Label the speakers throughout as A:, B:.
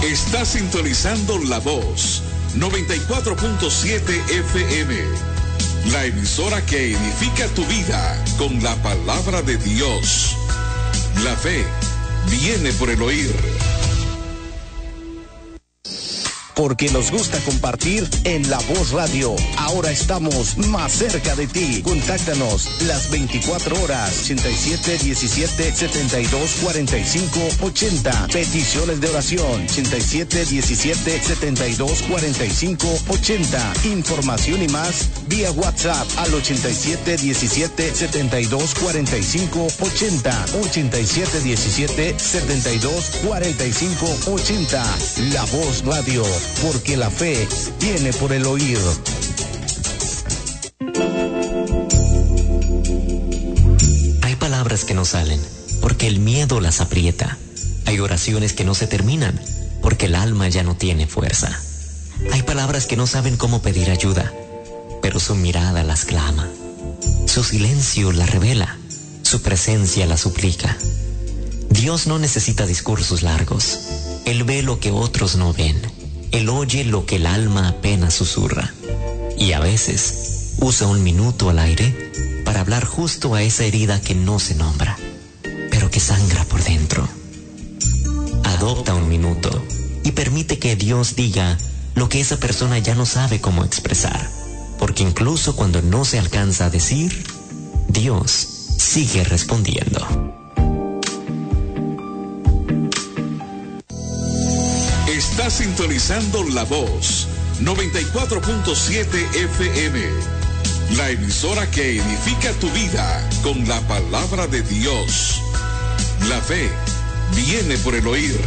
A: Está sintonizando La Voz 94.7 FM. La emisora que edifica tu vida con la palabra de Dios. La fe viene por el oír.
B: Porque nos gusta compartir en La Voz Radio. Ahora estamos más cerca de ti. Contáctanos las 24 horas, 87 17 72 45 80. Peticiones de oración, 87 17 72 45 80. Información y más vía WhatsApp al 87 17 72 45 80. 87 17 72 45 80. La Voz Radio. Porque la fe viene por el oír.
C: Hay palabras que no salen porque el miedo las aprieta. Hay oraciones que no se terminan porque el alma ya no tiene fuerza. Hay palabras que no saben cómo pedir ayuda, pero su mirada las clama. Su silencio las revela, su presencia las suplica. Dios no necesita discursos largos. Él ve lo que otros no ven. Él oye lo que el alma apenas susurra. Y a veces usa un minuto al aire para hablar justo a esa herida que no se nombra, pero que sangra por dentro. Adopta un minuto y permite que Dios diga lo que esa persona ya no sabe cómo expresar. Porque incluso cuando no se alcanza a decir, Dios sigue respondiendo.
A: Está sintonizando La Voz 94.7 FM. La emisora que edifica tu vida con la palabra de Dios. La fe viene por el oír.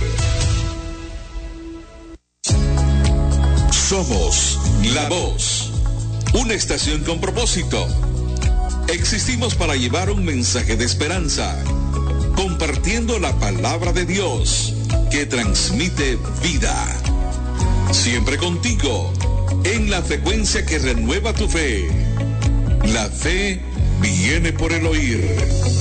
A: Somos La Voz, una estación con propósito. Existimos para llevar un mensaje de esperanza, compartiendo la palabra de Dios que transmite vida. Siempre contigo, en la frecuencia que renueva tu fe. La fe viene por el oír.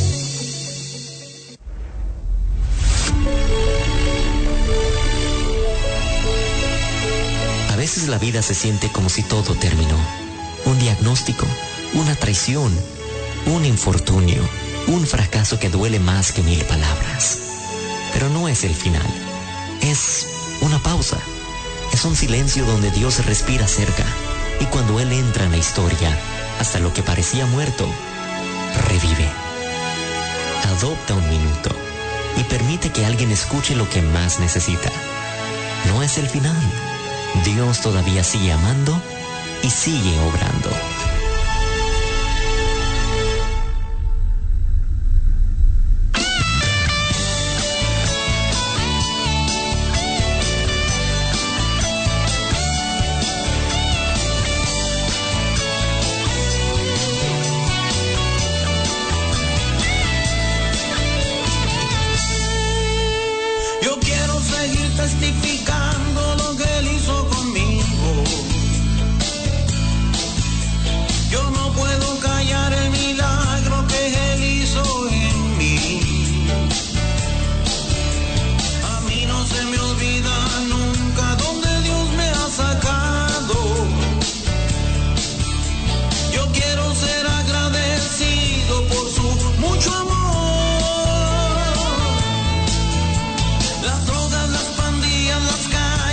C: A veces la vida se siente como si todo terminó. Un diagnóstico, una traición, un infortunio, un fracaso que duele más que 1000 palabras. Pero no es el final, es una pausa, es un silencio donde Dios respira cerca y cuando Él entra en la historia, hasta lo que parecía muerto, revive. Adopta un minuto y permite que alguien escuche lo que más necesita. No es el final, Dios todavía sigue amando y sigue obrando.
D: Testificando lo que Él hizo conmigo. Yo no puedo callar el milagro que Él hizo en mí. A mí no se me olvida nunca donde Dios me ha sacado. Yo quiero ser agradecido por su mucho amor. Las drogas, las pandillas, las calles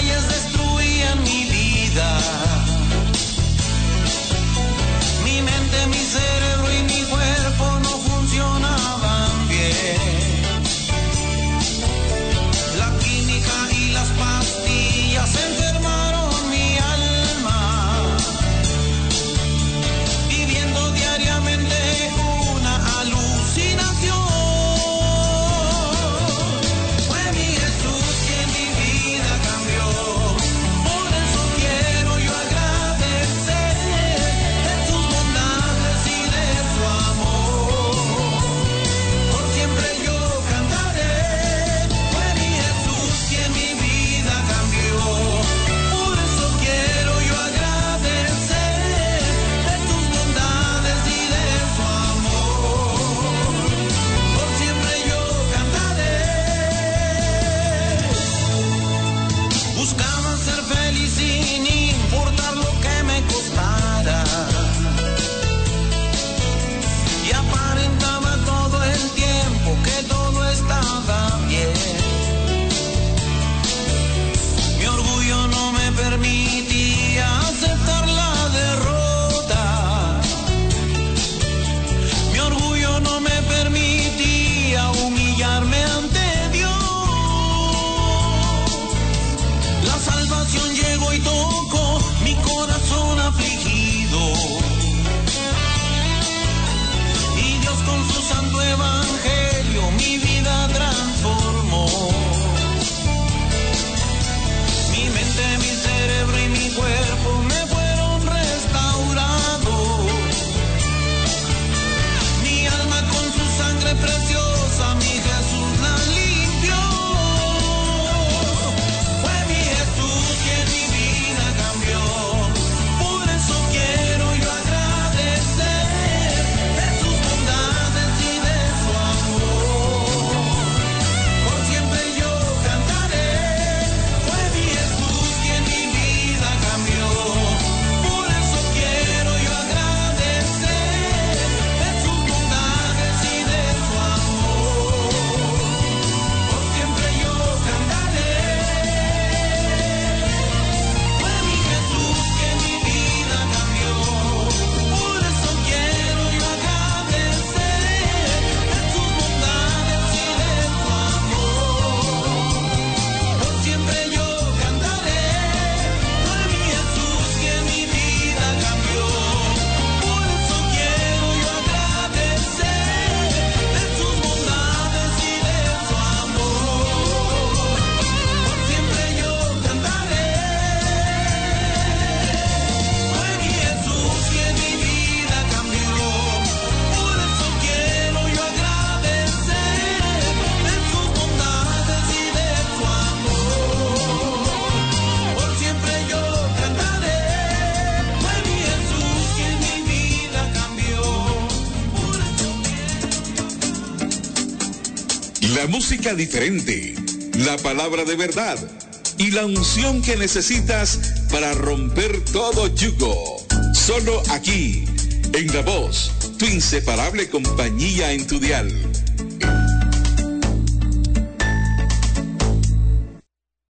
A: La música diferente, la palabra de verdad y la unción que necesitas para romper todo yugo. Solo aquí, en La Voz, tu inseparable compañía en tu dial.